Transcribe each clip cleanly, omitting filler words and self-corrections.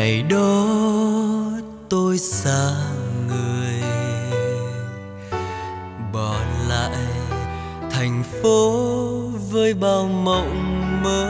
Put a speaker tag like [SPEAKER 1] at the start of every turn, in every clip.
[SPEAKER 1] Ngày đó tôi xa người, bỏ lại thành phố với bao mộng mơ.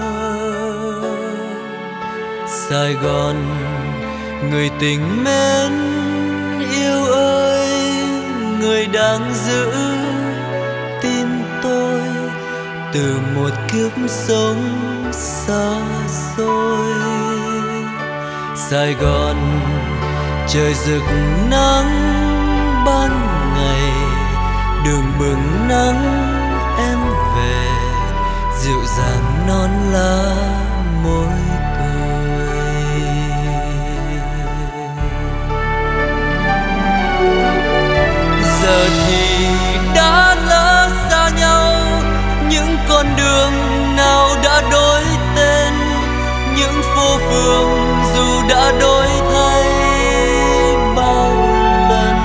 [SPEAKER 1] Sài Gòn người tình mến yêu ơi, người đang giữ tim tôi từ một kiếp sống xa xôi. Sài Gòn trời rực nắng ban ngày, đường bừng nắng em về, dịu dàng non lá môi cười. Giờ thì đã lỡ xa nhau, những con đường nào đã đổi tên, những phố phường dù đã đổi thay bao lần.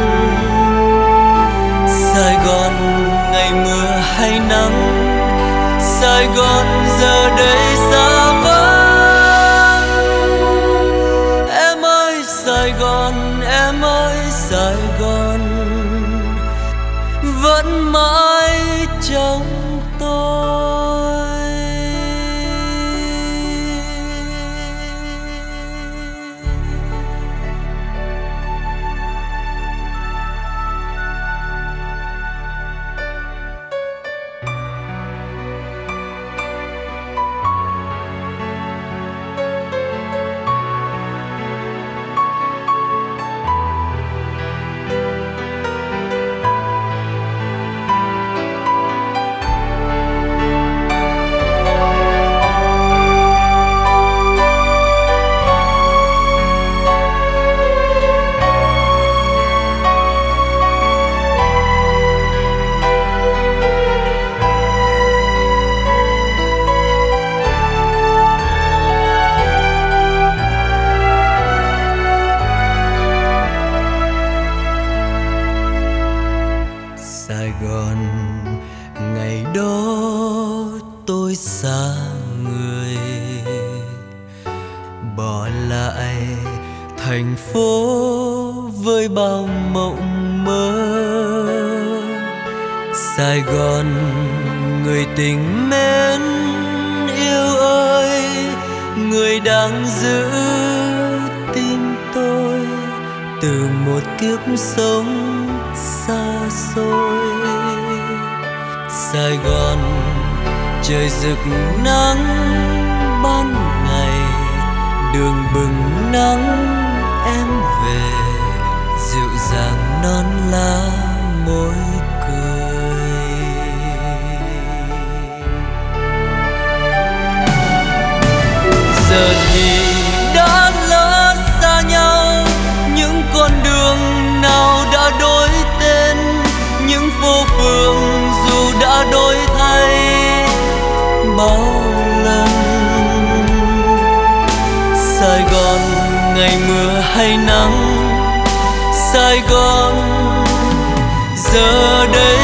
[SPEAKER 1] Sài Gòn ngày mưa hay nắng, Sài Gòn giờ đây xa vắng. Em ơi Sài Gòn, em ơi Sài Gòn, vẫn mãi trong tôi. Sài Gòn ngày đó tôi xa người, bỏ lại thành phố với bao mộng mơ. Sài Gòn người tình mến yêu ơi, người đang giữ tim tôi từ một kiếp sống xa xôi. Sài Gòn trời rực nắng ban ngày, đường bừng nắng em về, dịu dàng non lá môi cười. Giờ thì đã lỡ xa nhau, những con đường nào đã đổi tên, những phố phường dù đã đổi thay bao lần. Sài Gòn ngày mưa hay nắng, Sài Gòn giờ đây